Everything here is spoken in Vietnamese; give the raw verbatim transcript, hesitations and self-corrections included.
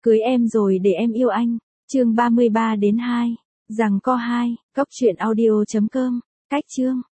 Cưới em rồi để em yêu anh. Chương ba mươi ba đến hai. Rằng co hai. Cốc truyện audio chấm com. Cách chương.